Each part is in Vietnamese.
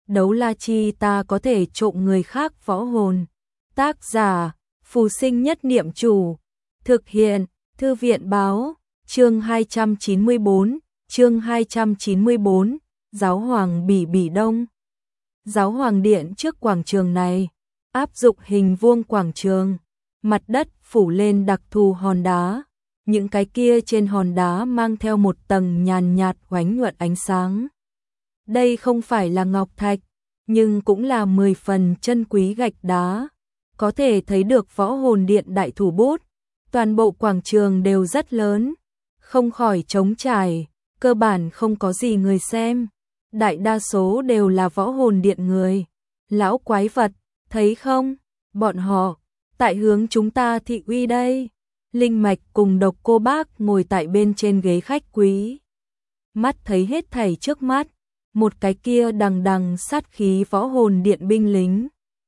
đấu la chi ta có thể trộm người khác võ hồn. Tác giả, Phù Sinh Nhất Niệm Chủ. Thực hiện, Thư viện Báo, chương 294, chương 294, Giáo hoàng Bỉ Bỉ Đông. Giáo hoàng điện trước quảng trường này, áp dụng hình vuông quảng trường, mặt đất phủ lên đặc thù hòn đá. Những cái kia trên hòn đá mang theo một tầng nhàn nhạt oánh nhuận ánh sáng. Đây không phải là ngọc thạch, nhưng cũng là 10 phần chân quý gạch đá. Có thể thấy được võ hồn điện đại thủ bút. Toàn bộ quảng trường đều rất lớn, không khỏi trống trải, cơ bản không có gì người xem. Đại đa số đều là võ hồn điện người. Lão quái vật, thấy không? Bọn họ, tại hướng chúng ta thị uy đây. Linh Mạch cùng Độc Cô Bác ngồi tại bên trên ghế khách quý. Mắt thấy hết thảy trước mắt, một cái kia đằng đằng sát khí võ hồn điện binh lính.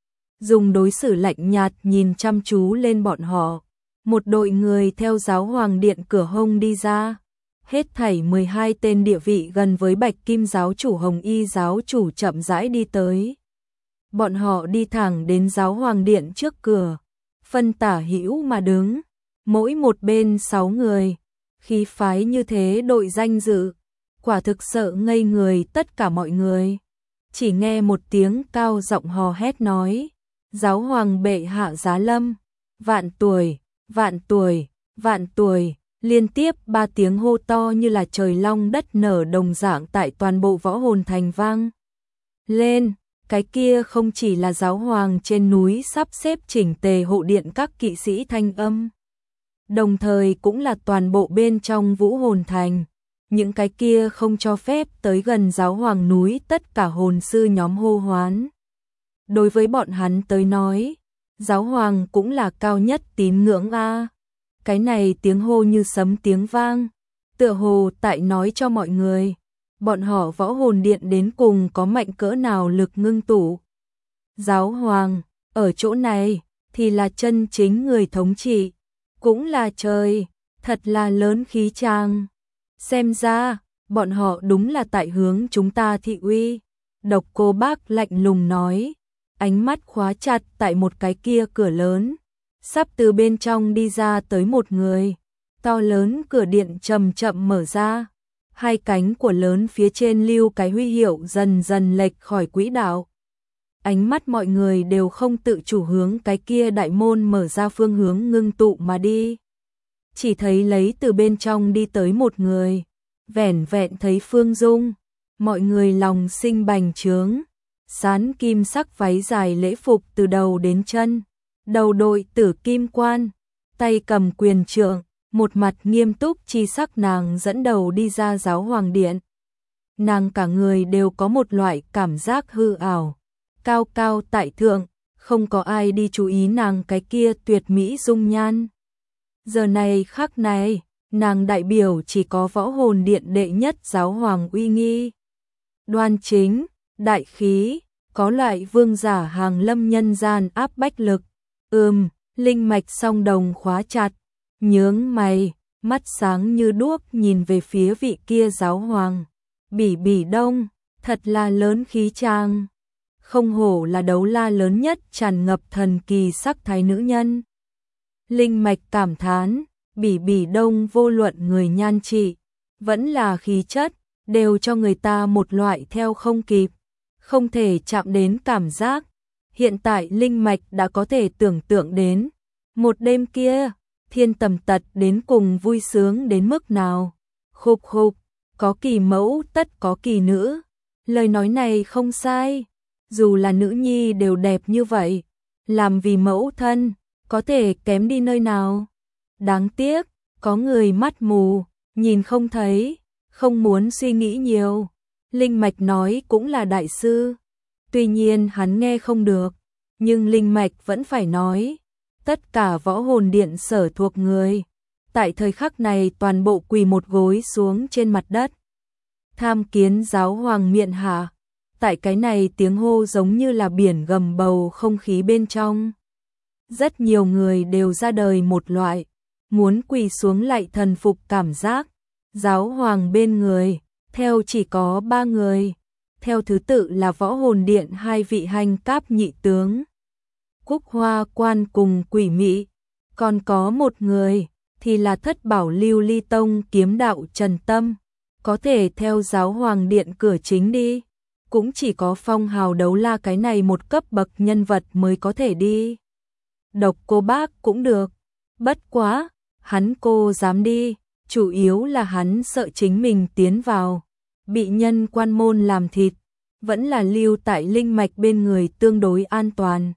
Dùng đối xử lạnh nhạt nhìn chăm chú lên bọn họ. Một đội người theo giáo hoàng điện cửa hông đi ra. Hết thảy 12 tên địa vị gần với Bạch Kim giáo chủ Hồng Y giáo chủ chậm rãi đi tới. Bọn họ đi thẳng đến giáo hoàng điện trước cửa, phân tả hữu mà đứng, mỗi một bên 6 người, khí phái như thế đội danh dự, quả thực sợ ngây người tất cả mọi người. Chỉ nghe một tiếng cao giọng hò hét nói: "Giáo hoàng bệ hạ giá lâm, vạn tuổi, vạn tuổi, vạn tuổi." Liên tiếp 3 tiếng hô to như là trời long đất nở đồng dạng tại toàn bộ võ hồn thành vang lên. Cái kia không chỉ là giáo hoàng trên núi sắp xếp chỉnh tề hộ điện các kỵ sĩ thanh âm, đồng thời cũng là toàn bộ bên trong vũ hồn thành. Những cái kia không cho phép tới gần giáo hoàng núi tất cả hồn sư nhóm hô hoán. Đối với bọn hắn tới nói, giáo hoàng cũng là cao nhất tín ngưỡng a. Cái này tiếng hô như sấm tiếng vang, tựa hồ tại nói cho mọi người, bọn họ võ hồn điện đến cùng có mạnh cỡ nào lực ngưng tụ. Giáo hoàng, ở chỗ này, thì là chân chính người thống trị, cũng là trời, thật là lớn khí trang. Xem ra, bọn họ đúng là tại hướng chúng ta thị uy. Độc Cô Bác lạnh lùng nói, ánh mắt khóa chặt tại một cái kia cửa lớn. Sắp từ bên trong đi ra tới một người, to lớn cửa điện chậm chậm mở ra, hai cánh của lớn phía trên lưu cái huy hiệu dần dần lệch khỏi quỹ đạo. Ánh mắt mọi người đều không tự chủ hướng cái kia đại môn mở ra phương hướng ngưng tụ mà đi. Chỉ thấy lấy từ bên trong đi tới một người, vẻn vẹn thấy Phương Dung, mọi người lòng sinh bành trướng, sán kim sắc váy dài lễ phục từ đầu đến chân. Đầu đội tử kim quan, tay cầm quyền trượng, một mặt nghiêm túc chi sắc nàng dẫn đầu đi ra giáo hoàng điện. Nàng cả người đều có một loại cảm giác hư ảo, cao cao tại thượng, không có ai đi chú ý nàng cái kia tuyệt mỹ dung nhan. Giờ này khắc này, nàng đại biểu chỉ có võ hồn điện đệ nhất giáo hoàng uy nghi. Đoan chính, đại khí, có loại vương giả hàng lâm nhân gian áp bách lực. Linh Mạch song đồng khóa chặt, nhướng mày, mắt sáng như đuốc nhìn về phía vị kia giáo hoàng. Bỉ Bỉ Đông, thật là lớn khí trang. Không hổ là đấu la lớn nhất tràn ngập thần kỳ sắc thái nữ nhân. Linh Mạch cảm thán, Bỉ Bỉ Đông vô luận người nhan trị, vẫn là khí chất, đều cho người ta một loại theo không kịp, không thể chạm đến cảm giác. Hiện tại Linh Mạch đã có thể tưởng tượng đến, một đêm kia, Thiên Tầm Tật đến cùng vui sướng đến mức nào. Khục khục, có kỳ mẫu tất có kỳ nữ. Lời nói này không sai, dù là nữ nhi đều đẹp như vậy, làm vì mẫu thân, có thể kém đi nơi nào. Đáng tiếc, có người mắt mù, nhìn không thấy, không muốn suy nghĩ nhiều. Linh Mạch nói cũng là đại sư. Tuy nhiên hắn nghe không được, nhưng Linh Mạch vẫn phải nói. Tất cả võ hồn điện sở thuộc người, tại thời khắc này toàn bộ quỳ một gối xuống trên mặt đất. Tham kiến giáo hoàng miện hạ. Tại cái này tiếng hô giống như là biển gầm bầu không khí bên trong. Rất nhiều người đều ra đời một loại, muốn quỳ xuống lạy thần phục cảm giác. Giáo hoàng bên người, theo chỉ có 3 người. theo thứ tự là Võ Hồn Điện 2 vị hành cáp nhị tướng, Cúc Hoa Quan cùng Quỷ Mị, còn có một người thì là Thất Bảo Lưu Ly Tông kiếm đạo Trần Tâm, có thể theo Giáo Hoàng Điện cửa chính đi, cũng chỉ có Phong Hào Đấu La cái này một cấp bậc nhân vật mới có thể đi. Độc Cô Bác cũng được, bất quá, hắn cô dám đi, chủ yếu là hắn sợ chính mình tiến vào, bị nhân quan môn làm thịt, vẫn là lưu tại linh mạch bên người tương đối an toàn.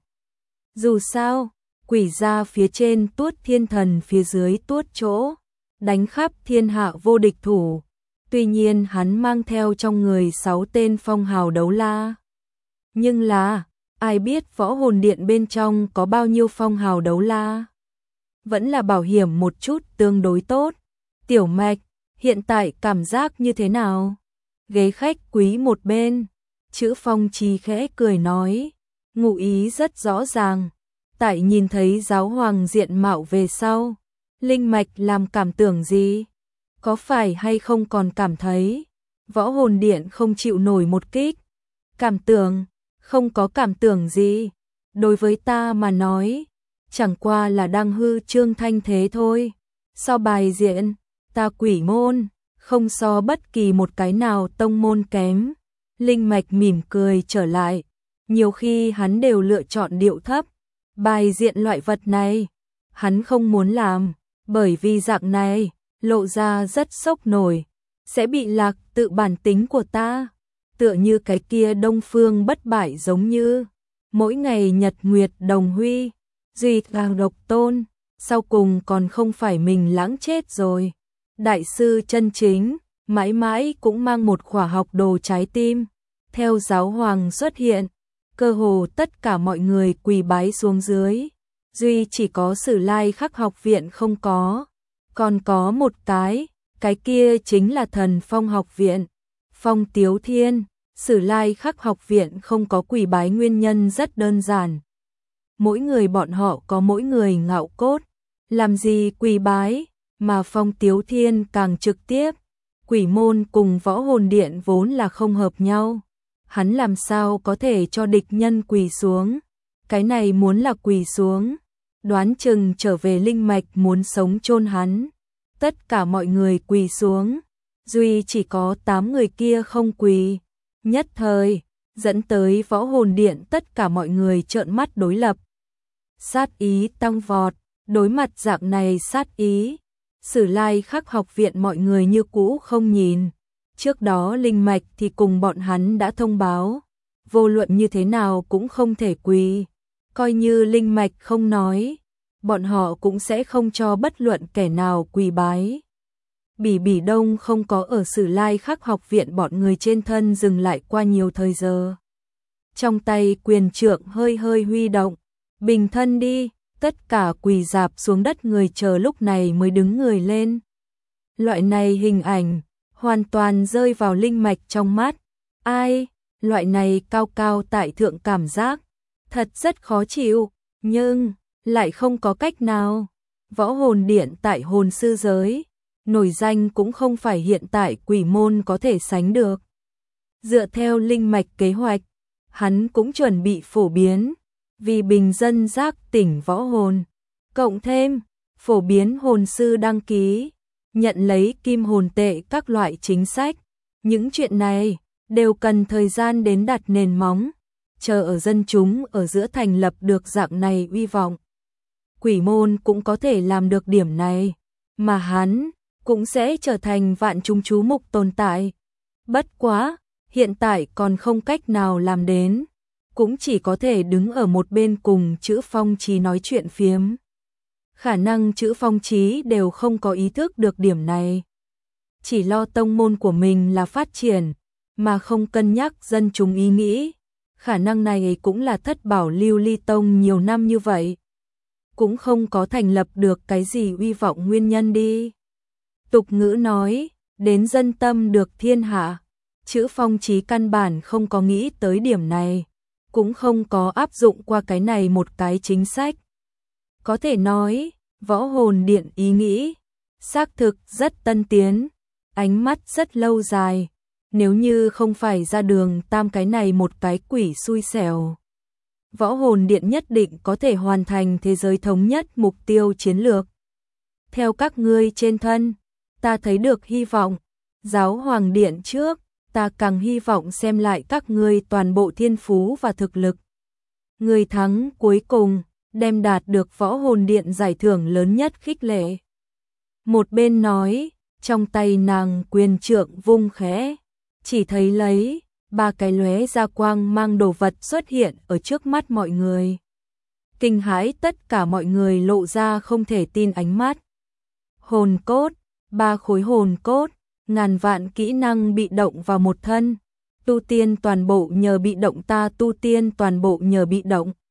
Dù sao, quỷ gia phía trên Tuốt Thiên Thần phía dưới Tuốt Chỗ, đánh khắp thiên hạ vô địch thủ. Tuy nhiên hắn mang theo trong người 6 tên phong hào đấu la. Nhưng là, ai biết Võ Hồn Điện bên trong có bao nhiêu phong hào đấu la? Vẫn là bảo hiểm một chút tương đối tốt. Tiểu Mạch, hiện tại cảm giác như thế nào? Ghế khách quý một bên, Chữ Phong Chí khẽ cười nói, ngụ ý rất rõ ràng. Tại nhìn thấy giáo hoàng diện mạo về sau, linh mạch làm cảm tưởng gì? Có phải hay không còn cảm thấy Võ Hồn Điện không chịu nổi một kích? Cảm tưởng, không có cảm tưởng gì. Đối với ta mà nói, chẳng qua là đang hư trương thanh thế thôi. So bài diện, ta Quỷ môn, không so bất kỳ một cái nào tông môn kém. Linh mạch mỉm cười trở lại, nhiều khi hắn đều lựa chọn điệu thấp. Bài diện loại vật này, hắn không muốn làm, bởi vì dạng này, lộ ra rất sốc nổi, sẽ bị lạc tự bản tính của ta, tựa như cái kia Đông Phương Bất Bại giống như, mỗi ngày nhật nguyệt đồng huy, duy càng độc tôn, sau cùng còn không phải mình lãng chết rồi. Đại sư chân chính, mãi mãi cũng mang một khỏa học đồ trái tim, theo giáo hoàng xuất hiện, cơ hồ tất cả mọi người quỳ bái xuống dưới, duy chỉ có Sử Lai Khắc học viện không có, còn có một cái kia chính là Thần Phong học viện, Phong Tiếu Thiên. Sử Lai Khắc học viện không có quỳ bái nguyên nhân rất đơn giản. Mỗi người bọn họ có mỗi người ngạo cốt, làm gì quỳ bái, mà Phong Tiếu Thiên càng trực tiếp. Quỷ môn cùng Võ Hồn Điện vốn là không hợp nhau, hắn làm sao có thể cho địch nhân quỳ xuống, cái này muốn là quỳ xuống, đoán chừng trở về linh mạch muốn sống chôn hắn. Tất cả mọi người quỳ xuống, duy chỉ có 8 người kia không quỳ. Nhất thời, dẫn tới Võ Hồn Điện tất cả mọi người trợn mắt đối lập. Sát ý tăng vọt, đối mặt dạng này sát ý, Sử Lai Khắc học viện mọi người như cũ không nhìn. Trước đó linh mạch thì cùng bọn hắn đã thông báo, vô luận như thế nào cũng không thể quỳ. Coi như linh mạch không nói, bọn họ cũng sẽ không cho bất luận kẻ nào quỳ bái. Bỉ Bỉ Đông không có ở Sử Lai Khắc học viện bọn người trên thân dừng lại qua nhiều thời giờ. Trong tay quyền trượng hơi hơi huy động, bình thân đi, tất cả quỳ rạp xuống đất người chờ lúc này mới đứng người lên. Loại này hình ảnh, hoàn toàn rơi vào linh mạch trong mắt. Ai, loại này cao cao tại thượng cảm giác, thật rất khó chịu, nhưng lại không có cách nào. Võ Hồn Điện tại hồn sư giới, nổi danh cũng không phải hiện tại quỷ môn có thể sánh được. Dựa theo linh mạch kế hoạch, hắn cũng chuẩn bị phổ biến, vì bình dân giác tỉnh võ hồn, cộng thêm phổ biến hồn sư đăng ký, nhận lấy kim hồn tệ các loại chính sách. Những chuyện này đều cần thời gian đến đặt nền móng, chờ ở dân chúng ở giữa thành lập được dạng này uy vọng. Quỷ môn cũng có thể làm được điểm này, mà hắn cũng sẽ trở thành vạn chúng chú mục tồn tại. Bất quá, hiện tại còn không cách nào làm đến, cũng chỉ có thể đứng ở một bên cùng Chữ Phong Chí nói chuyện phiếm. Khả năng Chữ Phong Chí đều không có ý thức được điểm này. Chỉ lo tông môn của mình là phát triển, mà không cân nhắc dân chúng ý nghĩ. Khả năng này cũng là Thất Bảo Lưu Ly Tông nhiều năm như vậy, cũng không có thành lập được cái gì uy vọng nguyên nhân đi. Tục ngữ nói, đến dân tâm được thiên hạ. Chữ Phong Chí căn bản không có nghĩ tới điểm này, cũng không có áp dụng qua cái này một cái chính sách. Có thể nói, Võ Hồn Điện ý nghĩ xác thực rất tân tiến, ánh mắt rất lâu dài, nếu như không phải ra đường tam cái này một cái quỷ xui xẻo. Võ hồn điện nhất định có thể hoàn thành thế giới thống nhất mục tiêu chiến lược. Theo các ngươi trên thân, ta thấy được hy vọng. Giáo hoàng điện trước, ta càng hy vọng xem lại các ngươi toàn bộ thiên phú và thực lực. Người thắng cuối cùng, đem đạt được võ hồn điện giải thưởng lớn nhất khích lệ. Một bên nói, trong tay nàng quyền trượng vung khẽ, chỉ thấy lấy, ba cái lóe ra quang mang đồ vật xuất hiện ở trước mắt mọi người. Kinh hãi tất cả mọi người lộ ra không thể tin ánh mắt. Hồn cốt, ba khối hồn cốt, ngàn vạn kỹ năng bị động vào một thân. Tu tiên toàn bộ nhờ bị động, ta tu tiên toàn bộ nhờ bị động.